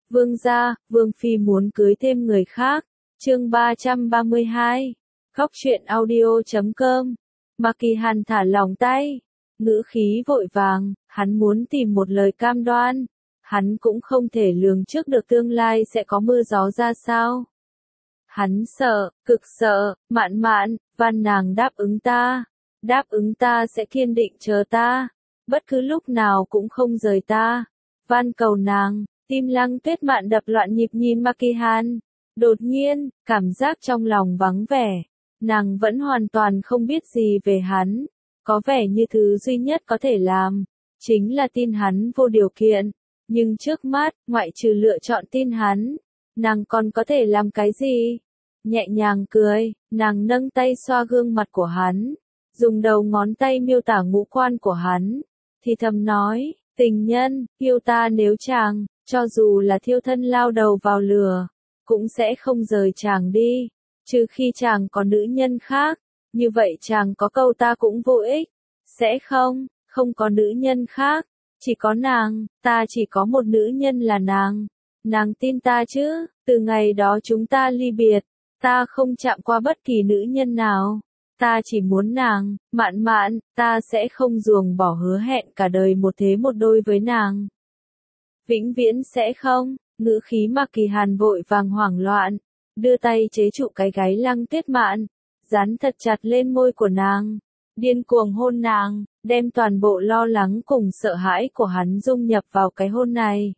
Vương gia, Vương Phi muốn cưới thêm người khác. Chương 332. Góc truyện audio.com. Maki Hàn thả lỏng tay, ngữ khí vội vàng, hắn muốn tìm một lời cam đoan. Hắn cũng không thể lường trước được tương lai sẽ có mưa gió ra sao. Hắn sợ, cực sợ, Mạn Mạn, van nàng đáp ứng ta sẽ kiên định chờ ta, bất cứ lúc nào cũng không rời ta. Van cầu nàng. Tim Lăng Tuyết Mạn đập loạn nhịp nhìn Maki Hàn. Đột nhiên, cảm giác trong lòng vắng vẻ. Nàng vẫn hoàn toàn không biết gì về hắn. Có vẻ như thứ duy nhất có thể làm, chính là tin hắn vô điều kiện. Nhưng trước mắt, ngoại trừ lựa chọn tin hắn, nàng còn có thể làm cái gì? Nhẹ nhàng cười, nàng nâng tay xoa gương mặt của hắn, dùng đầu ngón tay miêu tả ngũ quan của hắn, thì thầm nói, tình nhân, yêu ta nếu chàng, cho dù là thiêu thân lao đầu vào lửa, cũng sẽ không rời chàng đi, trừ khi chàng có nữ nhân khác, như vậy chàng có câu ta cũng vô ích, sẽ không có nữ nhân khác, chỉ có nàng, ta chỉ có một nữ nhân là nàng tin ta chứ, từ ngày đó chúng ta ly biệt, ta không chạm qua bất kỳ nữ nhân nào. Ta chỉ muốn nàng, Mạn Mạn, ta sẽ không ruồng bỏ hứa hẹn cả đời một thế một đôi với nàng. Vĩnh viễn sẽ không, ngữ khí Maki Hàn vội vàng hoảng loạn, đưa tay chế trụ cái gáy Lăng Tuyết Mạn, dán thật chặt lên môi của nàng, điên cuồng hôn nàng, đem toàn bộ lo lắng cùng sợ hãi của hắn dung nhập vào cái hôn này.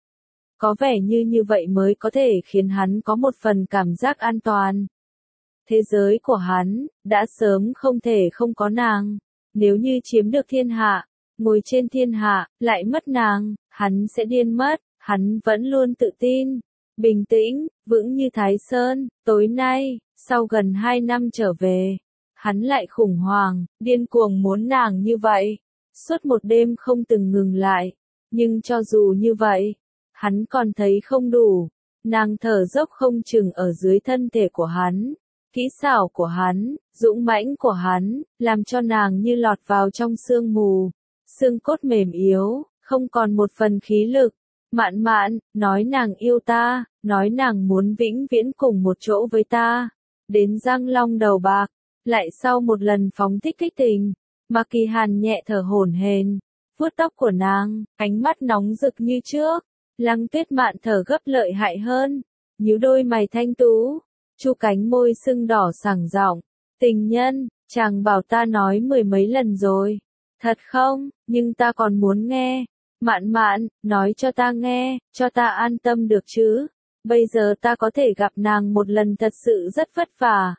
Có vẻ như vậy mới có thể khiến hắn có một phần cảm giác an toàn. Thế giới của hắn, đã sớm không thể không có nàng. Nếu như chiếm được thiên hạ, ngồi trên thiên hạ, lại mất nàng, hắn sẽ điên mất. Hắn vẫn luôn tự tin, bình tĩnh, vững như Thái Sơn. Tối nay, sau gần 2 năm trở về, hắn lại khủng hoảng, điên cuồng muốn nàng như vậy. Suốt một đêm không từng ngừng lại. Nhưng cho dù như vậy, hắn còn thấy không đủ. Nàng thở dốc không chừng ở dưới thân thể của hắn. Kỹ xảo của hắn, dũng mãnh của hắn, làm cho nàng như lọt vào trong sương mù. Xương cốt mềm yếu, không còn một phần khí lực. Mạn Mạn, nói nàng yêu ta, nói nàng muốn vĩnh viễn cùng một chỗ với ta. Đến răng long đầu bạc, lại sau một lần phóng thích kích tình, Maki Hàn nhẹ thở hổn hển, vuốt tóc của nàng, ánh mắt nóng rực như trước. Lăng Tuyết Mạn thở gấp lợi hại hơn, nhíu đôi mày thanh tú, chu cánh môi sưng đỏ sảng giọng, tình nhân, chàng bảo ta nói 10 mấy lần rồi, thật không, nhưng ta còn muốn nghe. Mạn Mạn, nói cho ta nghe, cho ta an tâm được chứ, bây giờ ta có thể gặp nàng một lần thật sự rất vất vả.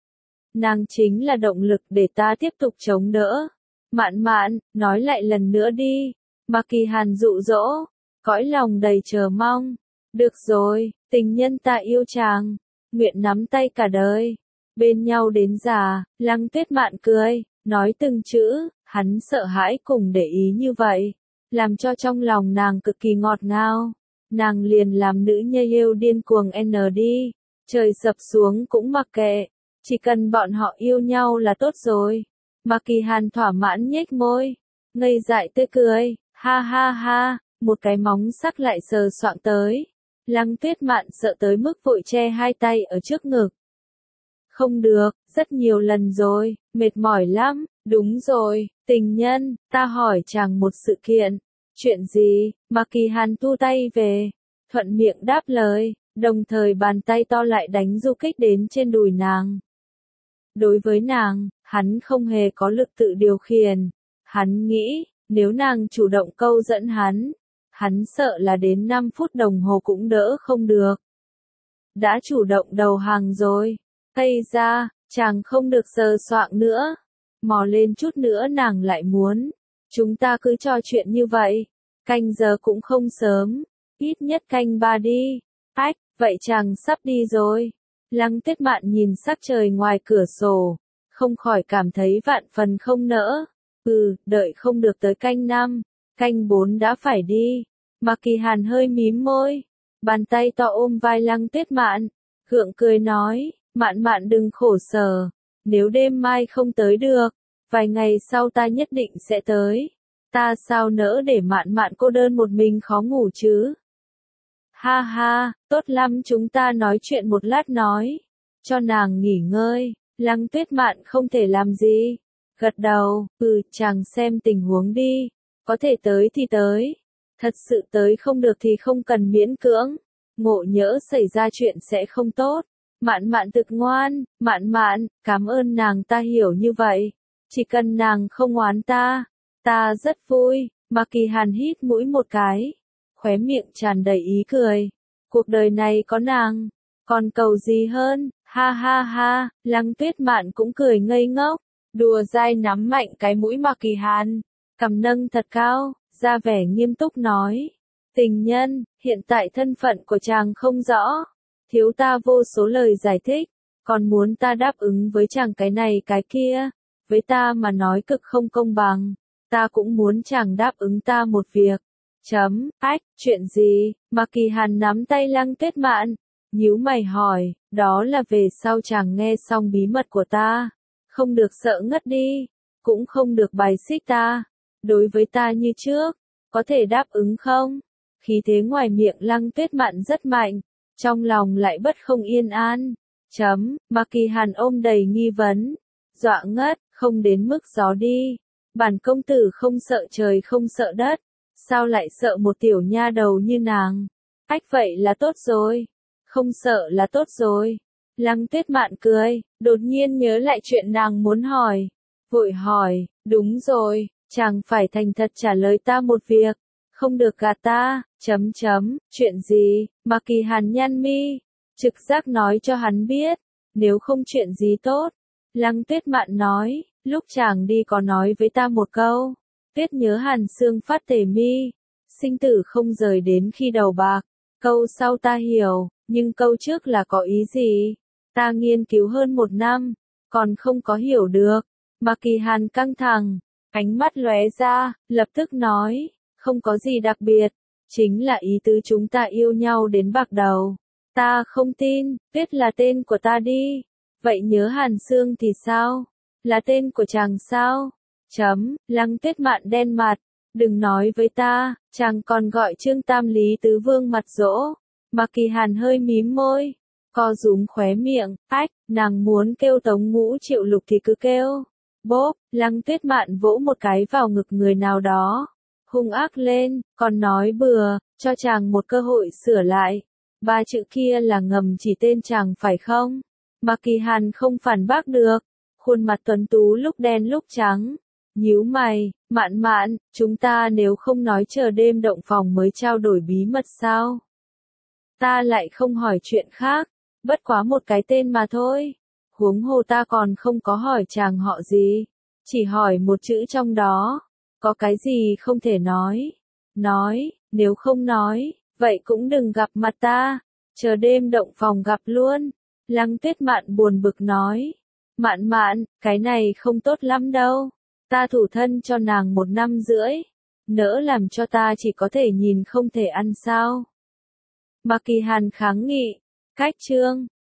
Nàng chính là động lực để ta tiếp tục chống đỡ. Mạn Mạn, nói lại lần nữa đi. Maki Hàn dụ dỗ, cõi lòng đầy chờ mong. Được rồi, tình nhân ta yêu chàng, nguyện nắm tay cả đời, bên nhau đến già. Lăng Tuyết Mạn cười, nói từng chữ, hắn sợ hãi cùng để ý như vậy, làm cho trong lòng nàng cực kỳ ngọt ngào. Nàng liền làm nữ nhân yêu điên cuồng đi, trời sập xuống cũng mặc kệ, chỉ cần bọn họ yêu nhau là tốt rồi. Maki Hàn thỏa mãn nhếch môi, ngây dại tươi cười, ha ha ha, một cái móng sắc lại sờ soạng tới. Lăng Tuyết Mạn sợ tới mức vội che hai tay ở trước ngực. Không được, rất nhiều lần rồi, mệt mỏi lắm. Đúng rồi, tình nhân, ta hỏi chàng một sự kiện. Chuyện gì? Maki Hàn thu tay về, thuận miệng đáp lời, đồng thời bàn tay to lại đánh du kích đến trên đùi nàng. Đối với nàng, hắn không hề có lực tự điều khiển. Hắn nghĩ, nếu nàng chủ động câu dẫn hắn sợ là đến 5 phút đồng hồ cũng đỡ không được. Đã chủ động đầu hàng rồi. Ây da, chàng không được sờ soạng nữa. Mò lên chút nữa nàng lại muốn. Chúng ta cứ trò chuyện như vậy. Canh giờ cũng không sớm. Ít nhất canh 3 đi. Ách, vậy chàng sắp đi rồi. Lăng Tuyết Mạn nhìn sắc trời ngoài cửa sổ. Không khỏi cảm thấy vạn phần không nỡ. Đợi không được tới canh 5. Canh 4 đã phải đi. Maki Hàn hơi mím môi. Bàn tay to ôm vai Lăng Tuyết Mạn. Gượng cười nói, Mạn Mạn đừng khổ sở. Nếu đêm mai không tới được, vài ngày sau ta nhất định sẽ tới. Ta sao nỡ để Mạn Mạn cô đơn một mình khó ngủ chứ. Ha ha, tốt lắm chúng ta nói chuyện một lát nói. Cho nàng nghỉ ngơi, Lăng Tuyết Mạn không thể làm gì. Gật đầu, chàng xem tình huống đi. Có thể tới thì tới. Thật sự tới không được thì không cần miễn cưỡng. Ngộ nhỡ xảy ra chuyện sẽ không tốt. Mạn Mạn thực ngoan, Mạn Mạn, cảm ơn nàng ta hiểu như vậy. Chỉ cần nàng không oán ta rất vui. Mạc Kỳ Hàn hít mũi một cái. Khóe miệng tràn đầy ý cười. Cuộc đời này có nàng, còn cầu gì hơn, ha ha ha, Lăng Tuyết Mạn cũng cười ngây ngốc, đùa dai nắm mạnh cái mũi Mạc Kỳ Hàn, cằm nâng thật cao, ra vẻ nghiêm túc nói. Tình nhân, hiện tại thân phận của chàng không rõ, thiếu ta vô số lời giải thích, còn muốn ta đáp ứng với chàng cái này cái kia, với ta mà nói cực không công bằng, ta cũng muốn chàng đáp ứng ta một việc. Chuyện gì? Mạc Kỳ Hàn nắm tay Lăng Tuyết Mạn, nhíu mày hỏi, đó là về sau chàng nghe xong bí mật của ta, không được sợ ngất đi, cũng không được bài xích ta, đối với ta như trước, có thể đáp ứng không? Khí thế ngoài miệng Lăng Tuyết Mạn rất mạnh, trong lòng lại bất không yên an. Mạc Kỳ Hàn ôm đầy nghi vấn, dọa ngất, không đến mức gió đi, bản công tử không sợ trời không sợ đất. Sao lại sợ một tiểu nha đầu như nàng? Vậy là tốt rồi. Không sợ là tốt rồi. Lăng Tuyết Mạn cười, đột nhiên nhớ lại chuyện nàng muốn hỏi. Vội hỏi, đúng rồi, chàng phải thành thật trả lời ta một việc. Không được gạt ta, chuyện gì? Mạc Kỳ Hàn nhăn mi, trực giác nói cho hắn biết, nếu không chuyện gì tốt. Lăng Tuyết Mạn nói, lúc chàng đi có nói với ta một câu. Tuyết nhớ Hàn Xương phát tề mi, sinh tử không rời đến khi đầu bạc. Câu sau ta hiểu, nhưng câu trước là có ý gì? Ta nghiên cứu hơn 1 năm, còn không có hiểu được. Mạc Kỳ Hàn căng thẳng, ánh mắt lóe ra, lập tức nói, không có gì đặc biệt, chính là ý tứ chúng ta yêu nhau đến bạc đầu. Ta không tin, Tuyết là tên của ta đi. Vậy nhớ Hàn Xương thì sao? Là tên của chàng sao? Lăng Tuyết Mạn đen mặt, đừng nói với ta, chàng còn gọi Trương Tam Lý Tứ Vương mặt dỗ. Mạc Kỳ Hàn hơi mím môi, co rúm khóe miệng, nàng muốn kêu Tống Ngũ Triệu Lục thì cứ kêu. Bốp, Lăng Tuyết Mạn vỗ một cái vào ngực người nào đó, hung ác lên, còn nói bừa, cho chàng một cơ hội sửa lại. 3 chữ kia là ngầm chỉ tên chàng phải không? Mạc Kỳ Hàn không phản bác được, khuôn mặt tuấn tú lúc đen lúc trắng. Nhíu mày, Mạn Mạn, chúng ta nếu không nói chờ đêm động phòng mới trao đổi bí mật sao? Ta lại không hỏi chuyện khác, bất quá một cái tên mà thôi. Huống hồ ta còn không có hỏi chàng họ gì, chỉ hỏi một chữ trong đó, có cái gì không thể nói? Nói, nếu không nói, vậy cũng đừng gặp mặt ta, chờ đêm động phòng gặp luôn. Lăng Tuyết Mạn buồn bực nói, Mạn Mạn, cái này không tốt lắm đâu. Ta thủ thân cho nàng 1 năm rưỡi, nỡ làm cho ta chỉ có thể nhìn không thể ăn sao? Mạc Kỳ Hàn kháng nghị, cách chương.